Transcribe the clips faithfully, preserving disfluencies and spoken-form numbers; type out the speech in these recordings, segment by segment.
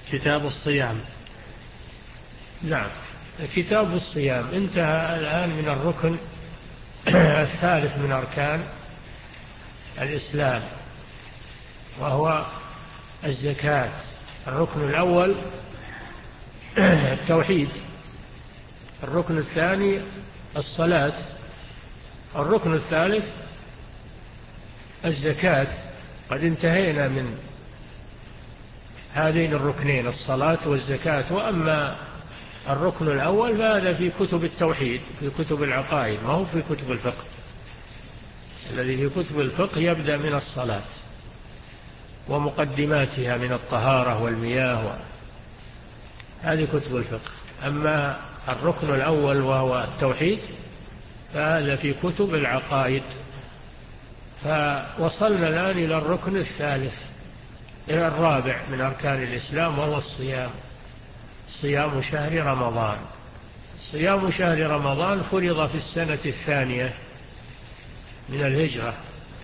كتاب الصيام. نعم، كتاب الصيام انتهى الآن من الركن الثالث من أركان الإسلام، وهو الزكاة. الركن الأول التوحيد، الركن الثاني الصلاة، الركن الثالث الزكاة. قد انتهينا من هذين الركنين، الصلاة والزكاة. وأما الركن الأول فهذا في كتب التوحيد، في كتب العقائد، ما هو في كتب الفقه. الذي في كتب الفقه يبدأ من الصلاة ومقدماتها من الطهارة والمياه، هذه كتب الفقه. أما الركن الأول وهو التوحيد فهذا في كتب العقائد. فوصلنا الآن إلى الركن الثالث، إلى الرابع من أركان الإسلام، وهو الصيام. صيام شهر رمضان. صيام شهر رمضان فرض في السنة الثانية من الهجرة،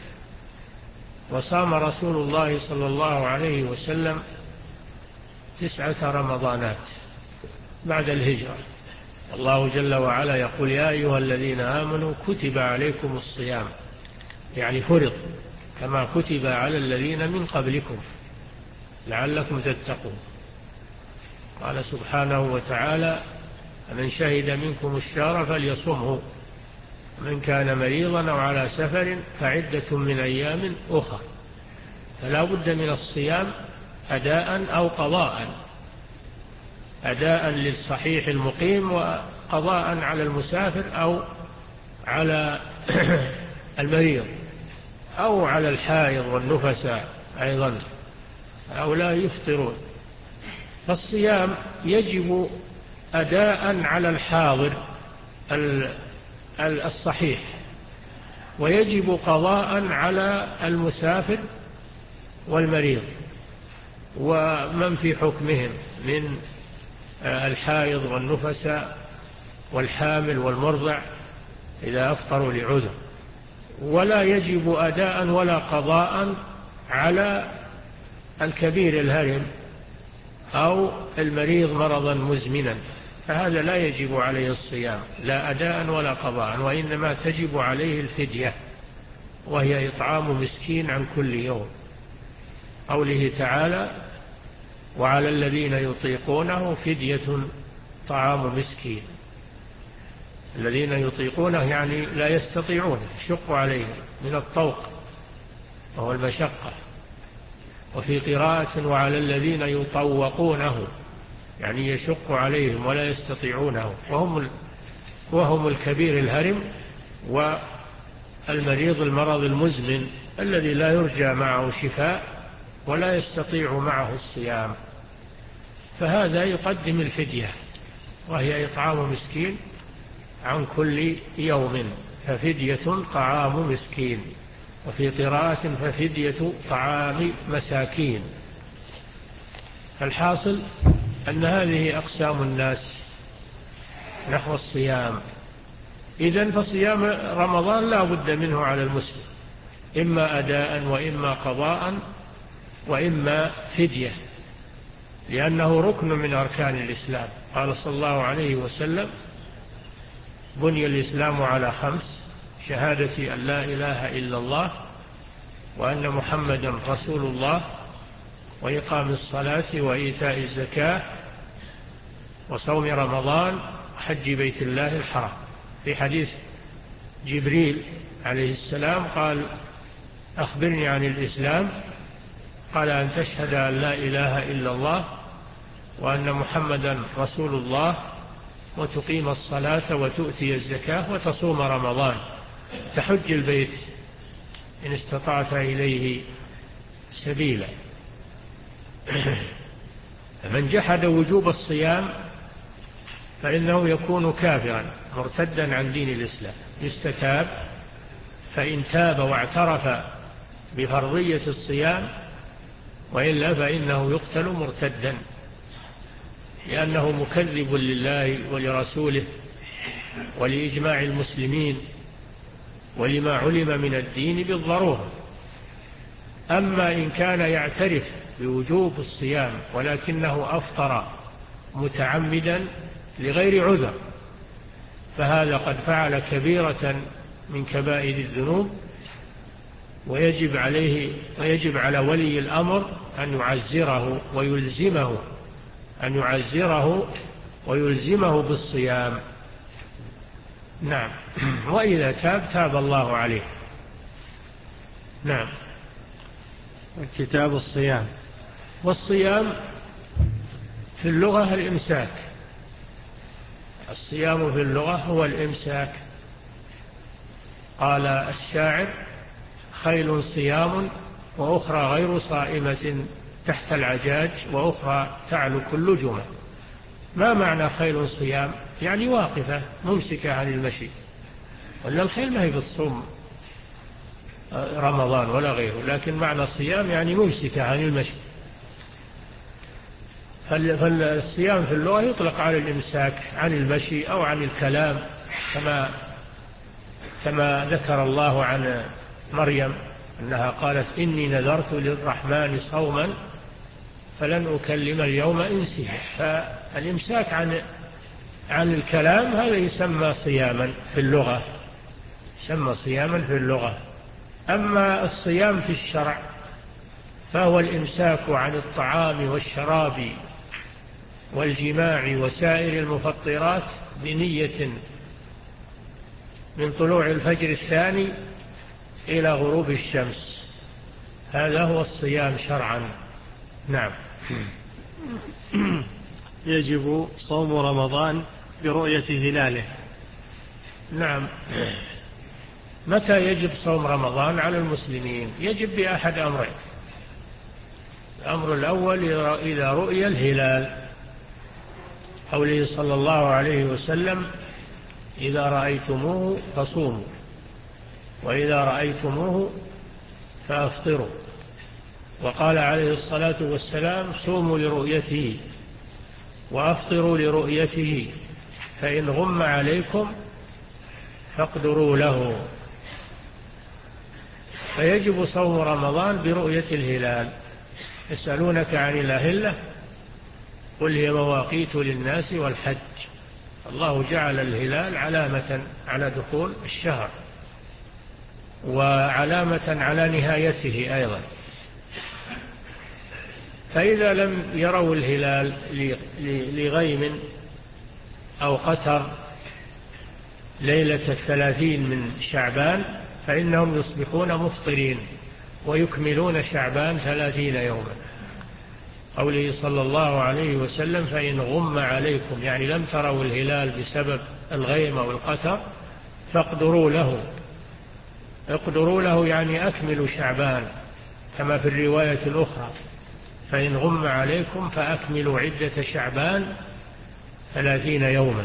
وصام رسول الله صلى الله عليه وسلم تسعة رمضانات بعد الهجرة. الله جل وعلا يقول: يا أيها الذين آمنوا كتب عليكم الصيام، يعني فرض كما كتب على الذين من قبلكم لعلكم تتقون. قال سبحانه وتعالى: من شهد منكم الشهر فليصمه، من كان مريضا أو على سفر فعدة من أيام أخرى. فلا بد من الصيام أداء أو قضاء، أداء للصحيح المقيم وقضاء على المسافر أو على المريض أو على الحائض والنفساء أيضا، أو لا يفطرون. فالصيام يجب أداء على الحاضر الصحيح، ويجب قضاء على المسافر والمريض ومن في حكمهم من الحائض والنفساء والحامل والمرضع إذا أفطروا لعذر. ولا يجب أداء ولا قضاء على الكبير الهرم أو المريض مرضا مزمنا، فهذا لا يجب عليه الصيام، لا أداء ولا قضاء، وإنما تجب عليه الفدية، وهي إطعام مسكين عن كل يوم. قوله تعالى: وعلى الذين يطيقونه فدية طعام مسكين. الذين يطيقونه يعني لا يستطيعون، يشق عليهم من الطوق وهو المشقة. وفي قراءة: وعلى الذين يطوقونه، يعني يشق عليهم ولا يستطيعونه، وهم وهم الكبير الهرم والمريض المرض المزمن الذي لا يرجى معه شفاء ولا يستطيع معه الصيام، فهذا يقدم الفدية، وهي إطعام مسكين عن كل يوم، ففدية طعام مسكين. وفي قراءة: ففدية طعام مساكين. الحاصل أن هذه أقسام الناس نحو الصيام. إذن فصيام رمضان لا بد منه على المسلم، إما أداء وإما قضاء وإما فدية، لأنه ركن من أركان الإسلام. قال صلى الله عليه وسلم: بني الإسلام على خمس: شهادة أن لا إله إلا الله وأن محمدا رسول الله، وإقام الصلاة وإيتاء الزكاة وصوم رمضان وحج بيت الله الحرام. في حديث جبريل عليه السلام قال: أخبرني عن الإسلام. قال: أن تشهد أن لا إله إلا الله وأن محمدا رسول الله، وتقيم الصلاة وتؤتي الزكاة وتصوم رمضان، تحج البيت إن استطعت إليه سبيلا. فمن جحد وجوب الصيام فإنه يكون كافرا مرتدا عن دين الإسلام، يستتاب، فإن تاب واعترف بفرضية الصيام، وإلا فإنه يقتل مرتدا، لأنه مكذب لله ولرسوله ولإجماع المسلمين ولما علم من الدين بالضرورة. أما إن كان يعترف بوجوب الصيام ولكنه أفطر متعمدا لغير عذر، فهذا قد فعل كبيرة من كبائر الذنوب، ويجب عليه ويجب على ولي الأمر أن يعزره ويلزمه أن يعزره ويلزمه بالصيام. نعم. وإذا تاب تاب الله عليه. نعم. كتاب الصيام. والصيام في اللغة الإمساك. الصيام في اللغة هو الإمساك. قال الشاعر: خيل صيام وأخرى غير صائمة تحت العجاج وأخرى تعلو كل جمع. ما معنى خيل صيام؟ يعني واقفة ممسكة عن المشي، ولا الخيل ما هي بالصوم رمضان ولا غيره، لكن معنى الصيام يعني ممسكة عن المشي. فالصيام في اللغة يطلق على الإمساك عن المشي أو عن الكلام، كما كما ذكر الله عن مريم أنها قالت: إني نذرت للرحمن صوما فلن أكلم اليوم إنسيا. فالإمساك عن عن الكلام هذا يسمى صياما في اللغة، يسمى صياما في اللغة. أما الصيام في الشرع فهو الإمساك عن الطعام والشراب والجماع وسائر المفطرات بنية من طلوع الفجر الثاني إلى غروب الشمس. هذا هو الصيام شرعا. نعم. يجب صوم رمضان برؤية هلاله. نعم. متى يجب صوم رمضان على المسلمين؟ يجب بأحد أمرين. الأمر الأول إذا رؤي الهلال، قوله صلى الله عليه وسلم: إذا رأيتموه فصوموا، وإذا رأيتموه فأفطروا. وقال عليه الصلاة والسلام: صوموا لرؤيته وأفطروا لرؤيته، فإن غم عليكم فاقدروا له. فيجب صوم رمضان برؤية الهلال. يسألونك عن الأهلة، قل هي مواقيت للناس والحج. الله جعل الهلال علامة على دخول الشهر وعلامة على نهايته أيضا. فإذا لم يروا الهلال لغيم أو قتر ليلة الثلاثين من شعبان فإنهم يصبحون مفطرين ويكملون شعبان ثلاثين يوما. قوله صلى الله عليه وسلم: فإن غم عليكم، يعني لم تروا الهلال بسبب الغيم أو القتر، فاقدروا له. اقدروا له يعني أكملوا شعبان، كما في الرواية الأخرى: فإن غم عليكم فأكملوا عدة شعبان ثلاثين يوما.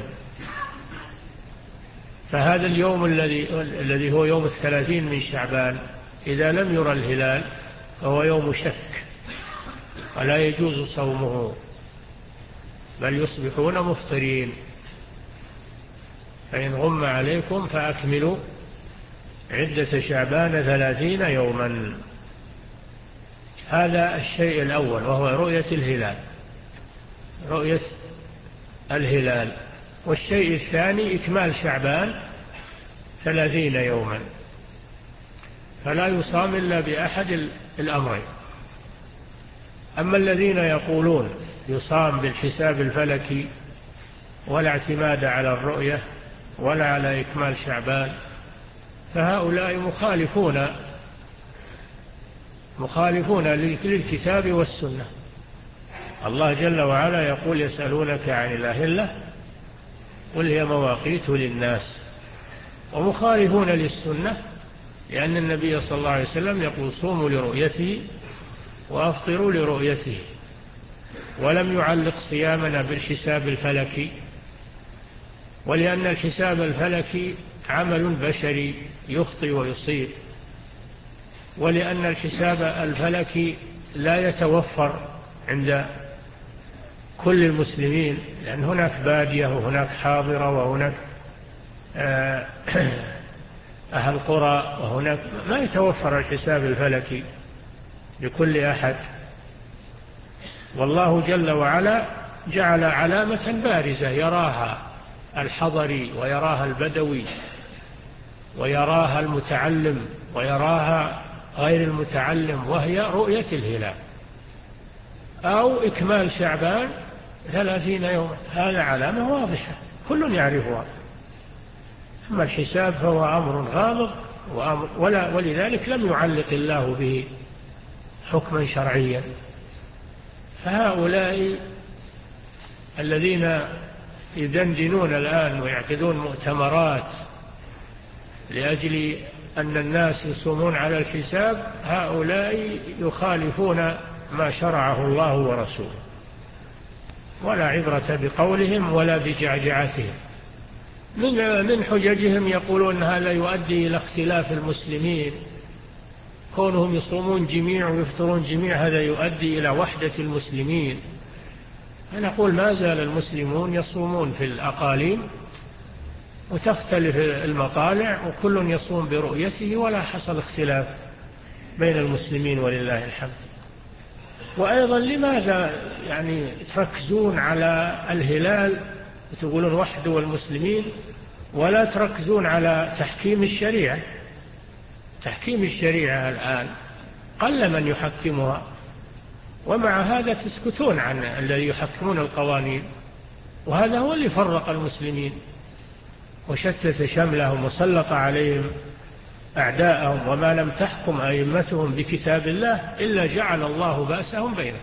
فهذا اليوم الذي الذي هو يوم الثلاثين من شعبان إذا لم يرى الهلال فهو يوم شك ولا يجوز صومه، بل يصبحون مفطرين. فإن غم عليكم فأكملوا عدة شعبان ثلاثين يوما. هذا الشيء الأول، وهو رؤية الهلال، رؤية الهلال. والشيء الثاني إكمال شعبان ثلاثين يوما. فلا يصام إلا بأحد الأمرين. أما الذين يقولون يصام بالحساب الفلكي ولا اعتماد على الرؤية ولا على إكمال شعبان، فهؤلاء مخالفون مخالفون للكتاب والسنة. الله جل وعلا يقول: يسألونك عن الأهلة قل هي مواقيت للناس. ومخالفون للسنة لأن النبي صلى الله عليه وسلم يقول: صوموا لرؤيته وأفطروا لرؤيته، ولم يعلق صيامنا بالحساب الفلكي، ولأن الحساب الفلكي عمل بشري يخطئ ويصيب، ولأن الحساب الفلكي لا يتوفر عند كل المسلمين، لأن هناك بادية وهناك حاضرة وهناك أهل قرى، وهناك ما يتوفر الحساب الفلكي لكل أحد. والله جل وعلا جعل علامة بارزة يراها الحضري ويراها البدوي ويراها المتعلم ويراها غير المتعلم، وهي رؤية الهلال أو إكمال شعبان ثلاثين يوما. هذا علامة واضحة كل يعرفها. أما الحساب فهو أمر غامض ولا ولذلك لم يعلق الله به حكما شرعيا. فهؤلاء الذين يدندنون الآن ويعقدون مؤتمرات لأجل أن الناس يصومون على الحساب، هؤلاء يخالفون ما شرعه الله ورسوله، ولا عبرة بقولهم ولا بجعجعتهم. من من حججهم يقولون هذا يؤدي إلى اختلاف المسلمين، كونهم يصومون جميع ويفطرون جميع هذا يؤدي إلى وحدة المسلمين. أنا أقول ما زال المسلمون يصومون في الأقاليم وتختلف المطالع وكل يصوم برؤيته ولا حصل اختلاف بين المسلمين ولله الحمد. وأيضا لماذا يعني تركزون على الهلال وتقولون وحده والمسلمين ولا تركزون على تحكيم الشريعة؟ تحكيم الشريعة الآن قل من يحكمها، ومع هذا تسكتون عن الذي يحكمون القوانين، وهذا هو اللي فرق المسلمين وشتت شملهم وسلط عليهم أعداءهم. وما لم تحكم أئمتهم بكتاب الله إلا جعل الله بأسهم بينهم.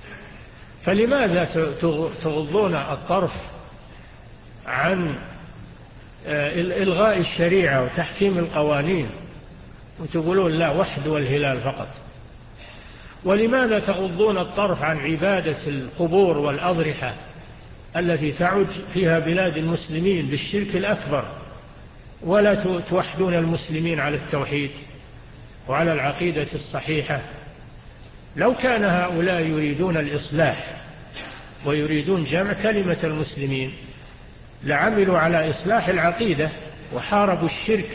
فلماذا تغضون الطرف عن إلغاء الشريعة وتحكيم القوانين وتقولون لا وحد والهلال فقط؟ ولماذا تغضون الطرف عن عبادة القبور والأضرحة التي تعج فيها بلاد المسلمين بالشرك الأكبر، ولا توحدون المسلمين على التوحيد وعلى العقيدة الصحيحة؟ لو كان هؤلاء يريدون الإصلاح ويريدون جمع كلمة المسلمين لعملوا على إصلاح العقيدة وحاربوا الشرك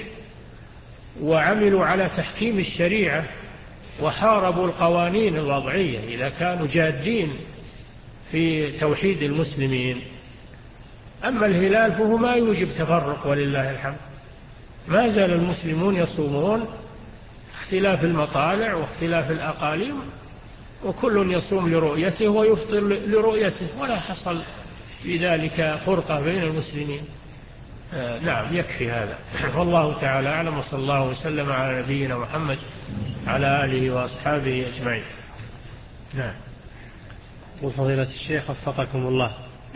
وعملوا على تحكيم الشريعة وحاربوا القوانين الوضعية إذا كانوا جادين في توحيد المسلمين. أما الهلال فهو ما يوجب تفرق ولله الحمد. ما زال المسلمون يصومون اختلاف المطالع واختلاف الأقاليم، وكل يصوم لرؤيته ويفطر لرؤيته، ولا حصل في ذلك فرقة بين المسلمين. آه نعم يكفي هذا. والله تعالى أعلم، وصلى الله وسلم على نبينا محمد على آله وأصحابه أجمعين. نعم. وفضيلة الشيخ وفقكم الله،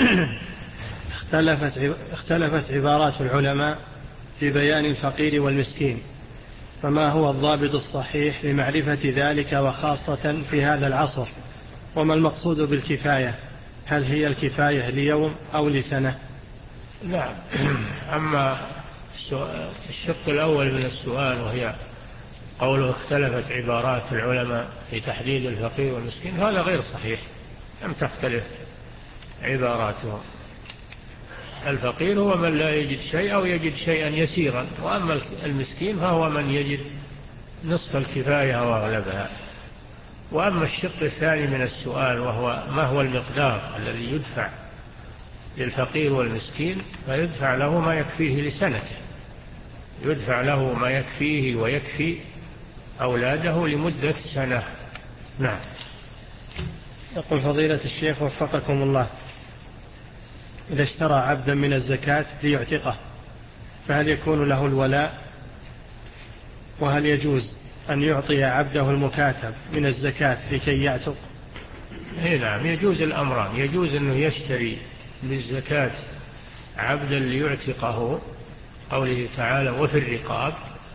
اختلفت اختلفت عبارات العلماء في بيان الفقير والمسكين، فما هو الضابط الصحيح لمعرفة ذلك وخاصة في هذا العصر؟ وما المقصود بالكفاية؟ هل هي الكفاية ليوم أو لسنة؟ نعم. أما الشق الأول من السؤال وهي قوله اختلفت عبارات العلماء في تحديد الفقير والمسكين، هذا غير صحيح، لم تختلف عباراتهم. الفقير هو من لا يجد شيء أو يجد شيئا يسيرا، وأما المسكين فهو من يجد نصف الكفاية أو أغلبها. وأما الشق الثاني من السؤال وهو ما هو المقدار الذي يدفع للفقير والمسكين، فيدفع له ما يكفيه لسنته، يدفع له ما يكفيه ويكفي أولاده لمدة سنة. نعم. يقول فضيلة الشيخ وفقكم الله، إذا اشترى عبدا من الزكاة ليعتقه فهل يكون له الولاء؟ وهل يجوز أن يعطي عبده المكاتب من الزكاة لكي يعتق؟ إيه نعم، يجوز الأمران. يجوز أنه يشتري بالزكاة عبدا ليعتقه، قوله تعالى وفي الرقاب،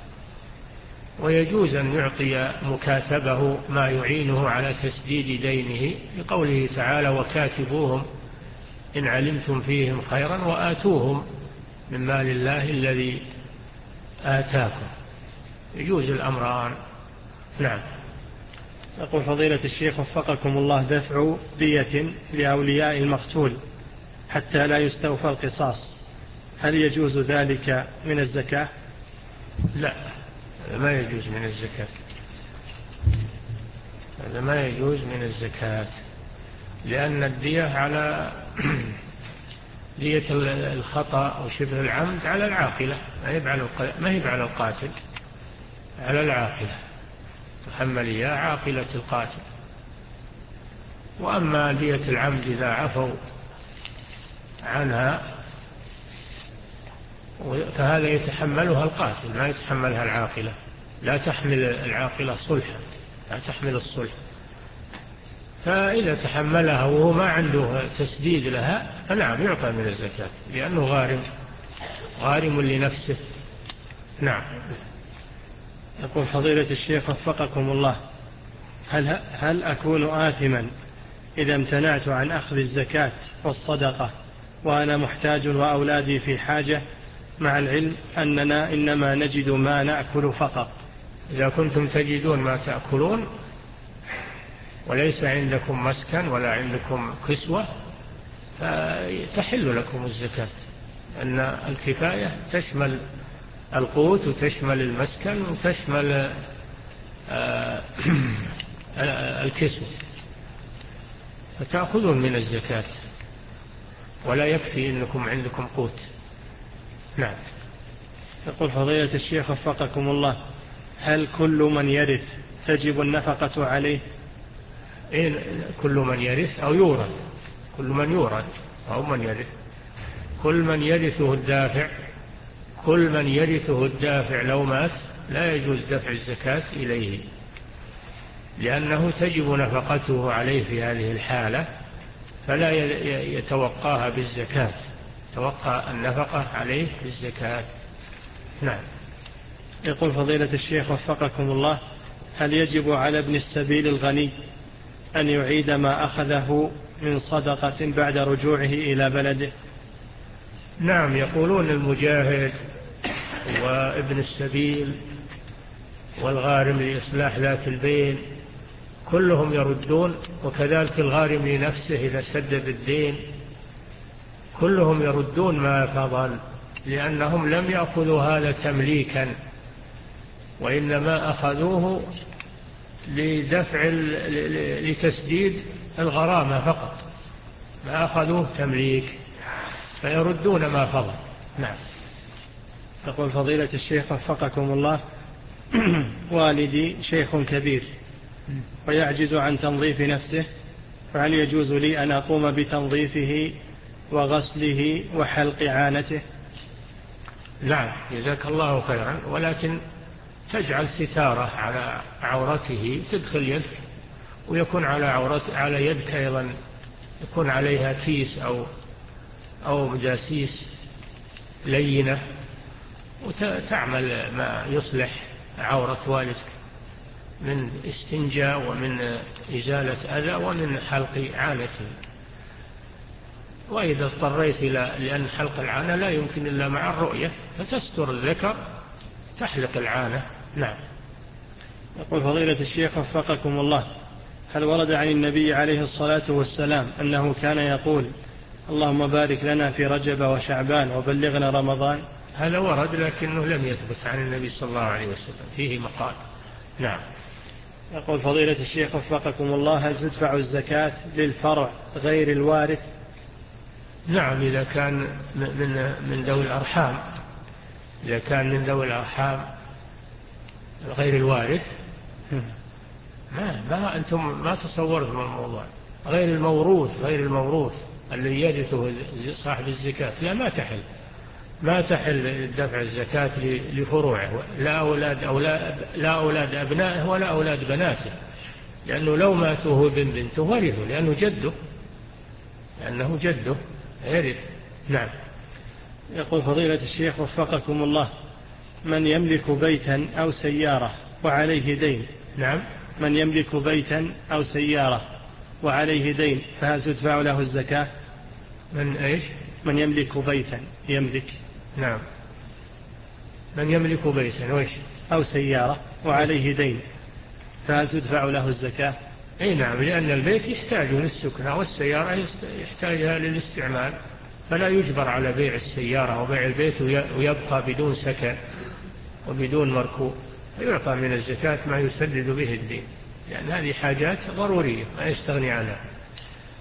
ويجوز أن يعطي مكاتبه ما يعينه على تسديد دينه، لقوله تعالى وكاتبوهم إن علمتم فيهم خيرا وآتوهم من مال الله الذي آتاكم. يجوز الأمران. نعم. يقول فضيلة الشيخ وفقكم الله، دفع دية لأولياء المقتول حتى لا يستوفى القصاص، هل يجوز ذلك من الزكاة؟ لا، هذا ما يجوز من الزكاة، هذا ما يجوز من الزكاة. لأن الدية على دية الخطأ أو شبه العمد على العاقلة، ما هي على القاتل، على العاقلة، تحمل إياه عاقلة القاتل. وأما دية العمد إذا عفوا عنها فهذا يتحملها القاتل، ما يتحملها العاقلة، لا تحمل العاقلة صلحا، لا تحمل الصلح. فإذا تحملها وهو ما عنده تسديد لها فنعم يعطى من الزكاة، لأنه غارم، غارم لنفسه. نعم. يقول فضيلة الشيخ وفقكم الله، هل, هل أكون آثما إذا امتنعت عن أخذ الزكاة والصدقة وأنا محتاج وأولادي في حاجة، مع العلم أننا إنما نجد ما نأكل فقط؟ إذا كنتم تجدون ما تأكلون وليس عندكم مسكن ولا عندكم كسوة فتحل لكم الزكاة، أن الكفاية تشمل القوت وتشمل المسكن وتشمل الكسوة، فتأخذون من الزكاة ولا يكفي أنكم عندكم قوت. نعم. يقول فضيلة الشيخ وفقكم الله، هل كل من يرث تجب النفقة عليه؟ إيه، كل من يرث أو يورث، كل من يورث أو من يرث، كل من يرثه الدافع، كل من يرثه الدافع لو مات لا يجوز دفع الزكاة إليه، لأنه تجب نفقته عليه في هذه الحالة، فلا يتوقاها بالزكاة، توقع النفقة عليه بالزكاة. نعم. يقول فضيلة الشيخ وفقكم الله، هل يجب على ابن السبيل الغني أن يعيد ما أخذه من صدقة بعد رجوعه إلى بلده؟ نعم، يقولون المجاهد وابن السبيل والغارم لإصلاح ذات البين كلهم يردون، وكذلك الغارم لنفسه إذا سدد الدين كلهم يردون ما فضل، لأنهم لم يأخذوا هذا تمليكا، وإنما أخذوه لدفع لتسديد الغرامة فقط، ما أخذوه تمليك، فيردون ما فضل. نعم. يقول فضيلة الشيخ وفقكم الله، والدي شيخ كبير ويعجز عن تنظيف نفسه، فهل يجوز لي أن أقوم بتنظيفه وغسله وحلق عانته؟ نعم، جزاك الله خيرا، ولكن تجعل ستارة على عورته، تدخل يدك ويكون على عورته على يدك أيضا يكون عليها كيس أو أو مجاسيس لينة، وتعمل ما يصلح عورة والدك من استنجاء ومن إزالة أذى ومن حلق عانته. وإذا اضطريت إلى لأن حلق العانة لا يمكن إلا مع الرؤية فتستر الذكر تحلق العانة. نعم. يقول فضيلة الشيخ وفقكم الله، هل ورد عن النبي عليه الصلاة والسلام أنه كان يقول اللهم بارك لنا في رجب وشعبان وبلغنا رمضان؟ هذا ورد لكنه لم يثبت عن النبي صلى الله عليه وسلم، فيه مقال. نعم. يقول فضيلة الشيخ وفقكم الله، هل تدفع الزكاة للفرع غير الوارث؟ نعم، إذا كان من من ذوي الأرحام، إذا كان من ذوي الأرحام غير الوارث ما, ما أنتم ما تصورتم الموضوع. غير الموروث، غير الموروث الذي يرثه صاحب الزكاة لا ما تحل ما تحل دفع الزكاة لفروعه، لا أولاد أولاد لا أولاد أبنائه ولا أولاد بناته، لأنه لو ماتوا هو بن بنته ورثوا، لأنه جده لأنه جده يرث. نعم. يقول فضيلة الشيخ وفقكم الله، من يملك بيتا أو سيارة وعليه دين. نعم. من يملك بيتا أو سيارة وعليه دين فهل تدفع له الزكاة؟ من إيش؟ من يملك بيتا يملك. نعم. من يملك بيتا وإيش؟ أو سيارة وعليه دين فهل تدفع له الزكاة؟ أي نعم، لأن البيت يحتاج للسكنة والسيارة يحتاجها للاستعمال، فلا يجبر على بيع السيارة وبيع البيت ويبقى بدون سكن وبدون مركوب، فيعطى من الزكاة ما يسدد به الدين، لأن هذه حاجات ضرورية ما يستغني عنها.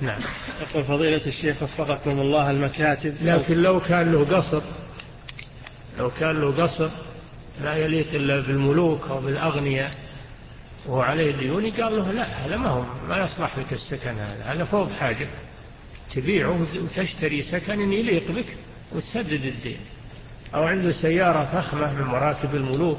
نعم. يقول فضيلة الشيخ وفقكم الله المكاتب، لكن لو كان له قصر لو كان له قصر لا يليق إلا بالملوك أو بالأغنياء وهو عليه ديون، قال له لا، هذا ما هو ما يصلح لك السكن، هذا هذا فوق حاجة، تبيعه وتشتري سكن يليق بك وتسدد الدين. أو عنده سيارة فخمة من مراكب الملوك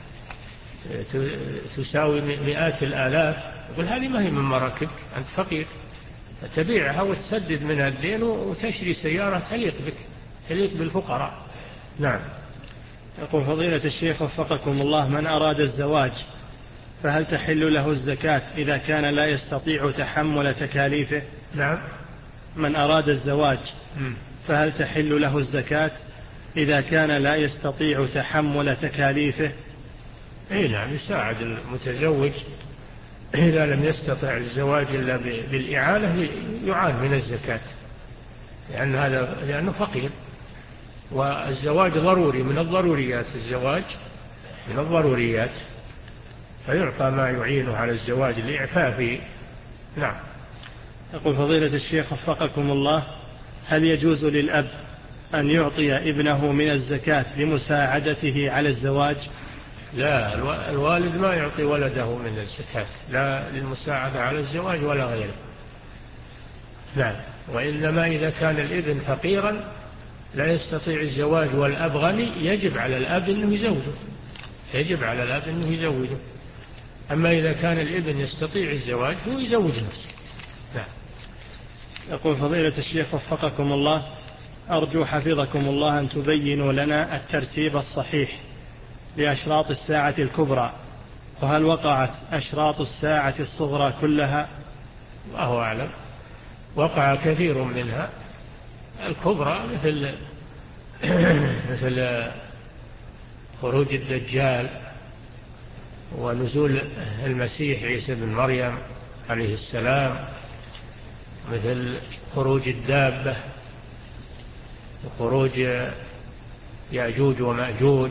تساوي مئات الآلاف، يقول هذه ما هي من مراكبك، أنت فقير، تبيعها وتسدد منها الدين وتشتري سيارة تليق بك، تليق بالفقراء. نعم. يقول فضيلة الشيخ وفقكم الله، من أراد الزواج فهل تحل له الزكاة إذا كان لا يستطيع تحمل تكاليفه؟ نعم. من أراد الزواج فهل تحل له الزكاة إذا كان لا يستطيع تحمل تكاليفه؟ أي نعم، يساعد المتزوج إذا لم يستطع الزواج إلا بالإعانة يعان من الزكاة، لأن هذا لأنه فقير، والزواج ضروري من الضروريات، الزواج من الضروريات، فيعطى ما يعينه على الزواج لإعفافه. نعم. يقول فضيلة الشيخ وفقكم الله، هل يجوز للأب أن يعطي ابنه من الزكاة لمساعدته على الزواج؟ لا، الوالد ما يعطي ولده من الزكاة، لا للمساعدة على الزواج ولا غيره. نعم. وإنما إذا كان الابن فقيرا لا يستطيع الزواج والأب غني، يجب على الأب أنه يزوجه، يجب على الأب أنه يزوجه. أما إذا كان الابن يستطيع الزواج هو يزوج نفسه. نعم. يقول فضيلة الشيخ وفقكم الله، أرجو حفظكم الله أن تبينوا لنا الترتيب الصحيح لأشراط الساعة الكبرى، وهل وقعت أشراط الساعة الصغرى كلها؟ الله أعلم، وقع كثير منها. الكبرى مثل مثل خروج الدجال ونزول المسيح عيسى بن مريم عليه السلام، مثل خروج الدابة وخروج يأجوج ومأجوج،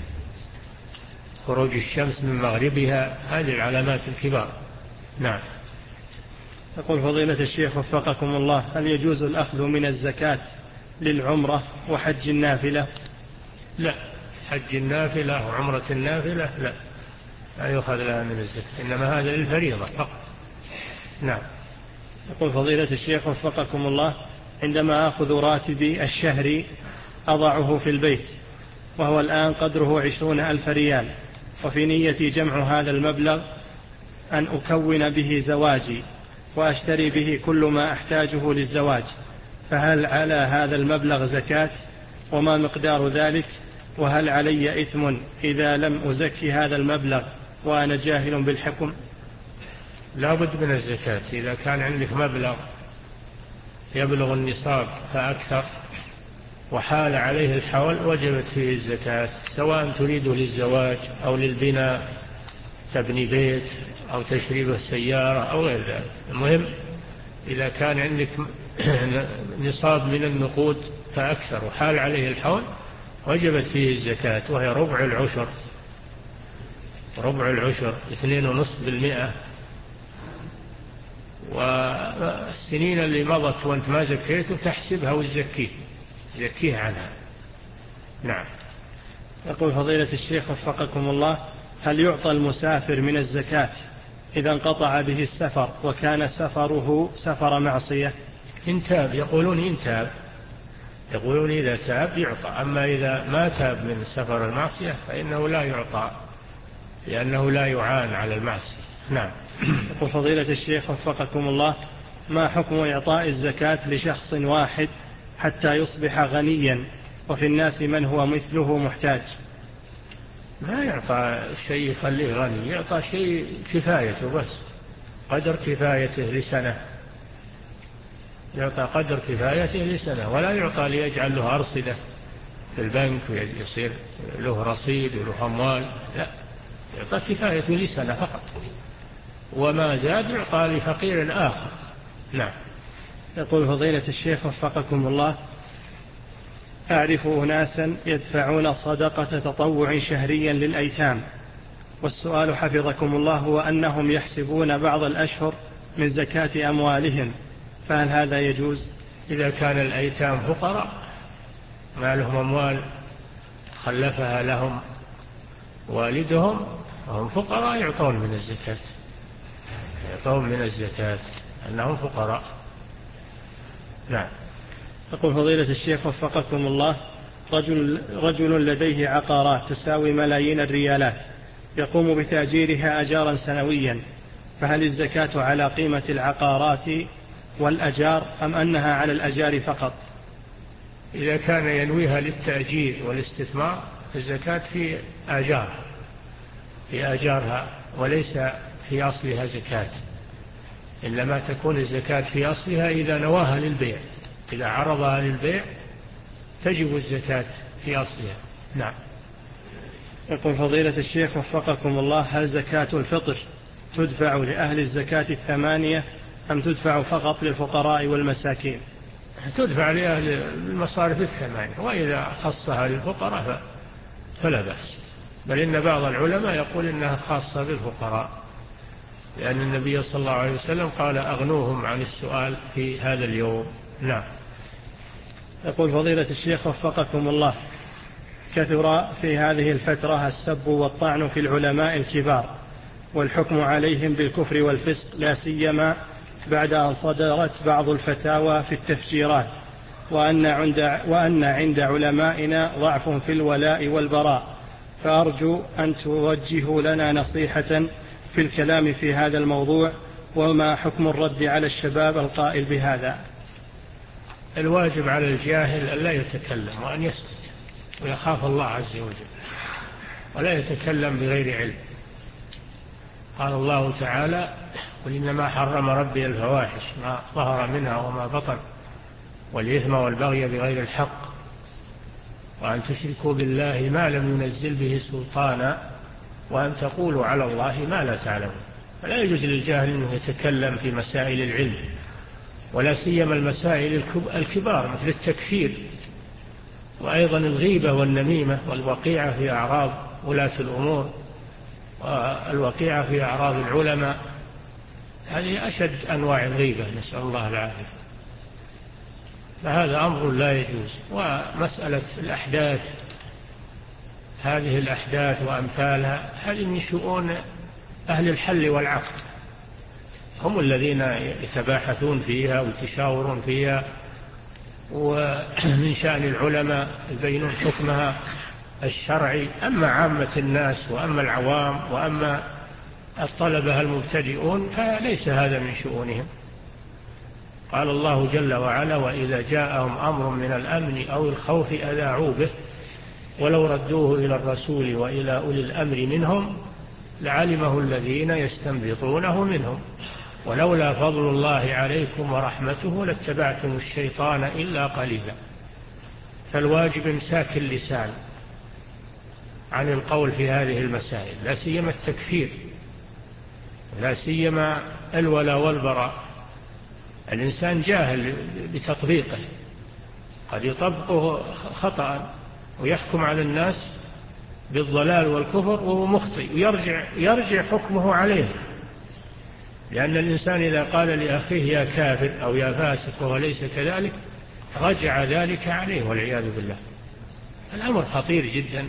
خروج الشمس من مغربها، هذه العلامات الكبار. نعم. يقول فضيلة الشيخ وفقكم الله، هل يجوز الأخذ من الزكاة للعمرة وحج النافلة؟ لا، حج النافلة وعمرة النافلة لا، لا يؤخذ لها من الزكاة، إنما هذا للفريضة فقط. نعم. يقول فضيلة الشيخ وفقكم الله، عندما أخذ راتبي الشهري أضعه في البيت وهو الآن قدره عشرون ألف ريال، وفي نيتي جمع هذا المبلغ أن أكون به زواجي وأشتري به كل ما أحتاجه للزواج، فهل على هذا المبلغ زكاة؟ وما مقدار ذلك؟ وهل علي إثم إذا لم أزكي هذا المبلغ وأنا جاهل بالحكم؟ لا بد من الزكاة. إذا كان عندك مبلغ يبلغ النصاب فأكثر وحال عليه الحول وجبت فيه الزكاة، سواء تريده للزواج أو للبناء، تبني بيت أو تشري به سيارة أو غير ذلك. المهم إذا كان عندك نصاب من النقود فأكثر وحال عليه الحول وجبت فيه الزكاة، وهي ربع العشر، ربع العشر اثنين ونصف بالمئة. والسنين اللي مضت وانت ما زكيته تحسبها وتزكيه، زكيه عنها. نعم. يقول فضيلة الشيخ وفقكم الله، هل يعطى المسافر من الزكاة إذا انقطع به السفر وكان سفره سفر معصية؟ إن تاب، يقولون إن تاب، يقولون إذا تاب يعطى، أما إذا ما تاب من سفر المعصية فإنه لا يعطى، لأنه لا يعان على المعصية. نعم. يقول فضيلة الشيخ وفقكم الله، ما حكم إعطاء الزكاة لشخص واحد حتى يصبح غنيا وفي الناس من هو مثله محتاج؟ لا يعطى شيء يخليه غني، يعطى شيء كفايته بس، قدر كفايته لسنة، يعطى قدر كفايته لسنة، ولا يعطى ليجعل له أرصدة في البنك ويصير له رصيد وله أموال، لا، يعطى كفايته لسنة فقط، وما زاد يعطى لفقير آخر. نعم. يقول فضيلة الشيخ وفقكم الله، أعرف أناسا يدفعون صدقة تطوع شهريا للأيتام، والسؤال حفظكم الله هو أنهم يحسبون بعض الأشهر من زكاة أموالهم فهل هذا يجوز؟ إذا كان الأيتام فقراء ما لهم أموال خلفها لهم والدهم وهم فقراء يعطون من الزكاة، يعطون من الزكاة أنهم فقراء. نعم. يقول فضيلة الشيخ وفقكم الله، رجل, رجل لديه عقارات تساوي ملايين الريالات يقوم بتأجيرها أجارا سنويا، فهل الزكاة على قيمة العقارات والأجار أم أنها على الأجار فقط؟ إذا كان ينويها للتأجير والاستثمار الزكاة في آجار في آجارها وليس في أصلها زكاة، إنما تكون الزكاة في أصلها إذا نواها للبيع، إذا عرضها للبيع تجب الزكاة في أصلها. نعم. يقول فضيلة الشيخ وفقكم الله، هل زكاة الفطر تدفع لأهل الزكاة الثمانية أم تدفع فقط للفقراء والمساكين؟ تدفع لأهل المصارف الثمانية، وإذا خصها للفقراء فلا بأس، بل إن بعض العلماء يقول إنها خاصة بالفقراء، لأن النبي صلى الله عليه وسلم قال أغنوهم عن السؤال في هذا اليوم. نعم. يقول فضيلة الشيخ وفقكم الله، كثر في هذه الفترة السب والطعن في العلماء الكبار والحكم عليهم بالكفر والفسق، لا سيما بعد أن صدرت بعض الفتاوى في التفجيرات، وأن عند, وأن عند علمائنا ضعف في الولاء والبراء، فأرجو أن توجهوا لنا نصيحة في الكلام في هذا الموضوع، وما حكم الرد على الشباب القائل بهذا؟ الواجب على الجاهل أن لا يتكلم وأن يسكت ويخاف الله عز وجل ولا يتكلم بغير علم. قال الله تعالى: قل إنما حرم ربي الفواحش ما ظهر منها وما بطن والإثم والبغي بغير الحق وأن تشركوا بالله ما لم ينزل به سلطانا وأن تقولوا على الله ما لا تعلمون. فلا يجوز للجاهل أنه يتكلم في مسائل العلم، ولا سيما المسائل الكبار مثل التكفير، وأيضا الغيبة والنميمة والوقيعة في أعراض ولاة الأمور والوقيعة في أعراض العلماء. هذه أشد أنواع الغيبة، نسأل الله العافية. فهذا أمر لا يجوز. ومسألة الأحداث، هذه الأحداث وأمثالها، هذه من شؤون أهل الحل والعقد، هم الذين يتباحثون فيها ويتشاورون فيها، ومن شأن العلماء يبينون حكمها الشرعي. أما عامة الناس وأما العوام وأما الطلبة المبتدئون فليس هذا من شؤونهم. قال الله جل وعلا: وإذا جاءهم أمر من الأمن أو الخوف أذاعوا به ولو ردوه إلى الرسول وإلى أولي الأمر منهم لعلمه الذين يستنبطونه منهم ولولا فضل الله عليكم ورحمته لاتبعتم الشيطان إلا قليلا. فالواجب امساك اللسان عن القول في هذه المسائل، لا سيما التكفير، لا سيما الولاء والبراء. الإنسان جاهل بتطبيقه، قد يطبقه خطأ ويحكم على الناس بالضلال والكفر وهو مخطئ، ويرجع يرجع حكمه عليه، لأن الإنسان إذا قال لأخيه يا كافر أو يا فاسق وهو ليس كذلك رجع ذلك عليه والعياذ بالله. الأمر خطير جدا،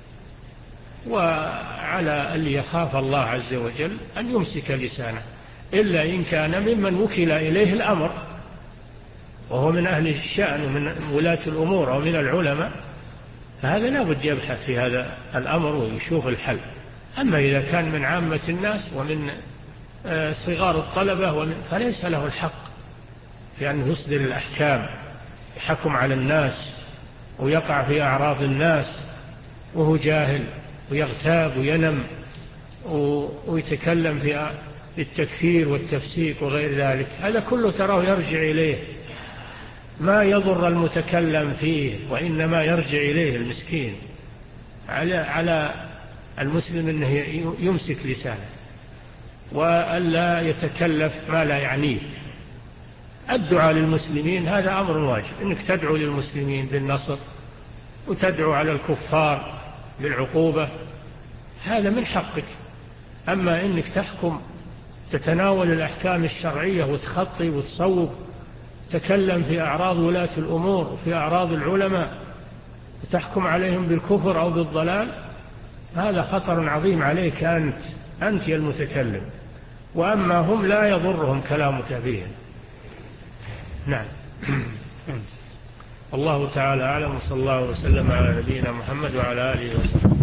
وعلى اللي يخاف الله عز وجل أن يمسك لسانه، إلا إن كان ممن وكل إليه الأمر وهو من أهل الشأن ومن ولاة الأمور ومن العلماء، فهذا لا بد يبحث في هذا الأمر ويشوف الحل. أما إذا كان من عامة الناس ومن صغار الطلبة ومن فليس له الحق في أن يصدر الأحكام، يحكم على الناس ويقع في أعراض الناس وهو جاهل، ويغتاب وينم ويتكلم في التكفير والتفسيق وغير ذلك. هذا كله تراه يرجع إليه، ما يضر المتكلم فيه وإنما يرجع إليه المسكين. على على المسلم أنه يمسك لسانه وألا يتكلف ما لا يعنيه. الدعاء للمسلمين هذا أمر واجب، أنك تدعو للمسلمين بالنصر وتدعو على الكفار بالعقوبة، هذا من حقك. أما أنك تحكم تتناول الأحكام الشرعية وتخطي وتصوب تكلم في أعراض ولاة الأمور، في أعراض العلماء، وتحكم عليهم بالكفر أو بالضلال، هذا خطر عظيم عليك أنت أنت المتكلم، وأما هم لا يضرهم كلامك فيهم. نعم. الله تعالى أعلم، وصلى الله وسلم على نبينا محمد وعلى آله وصحبه.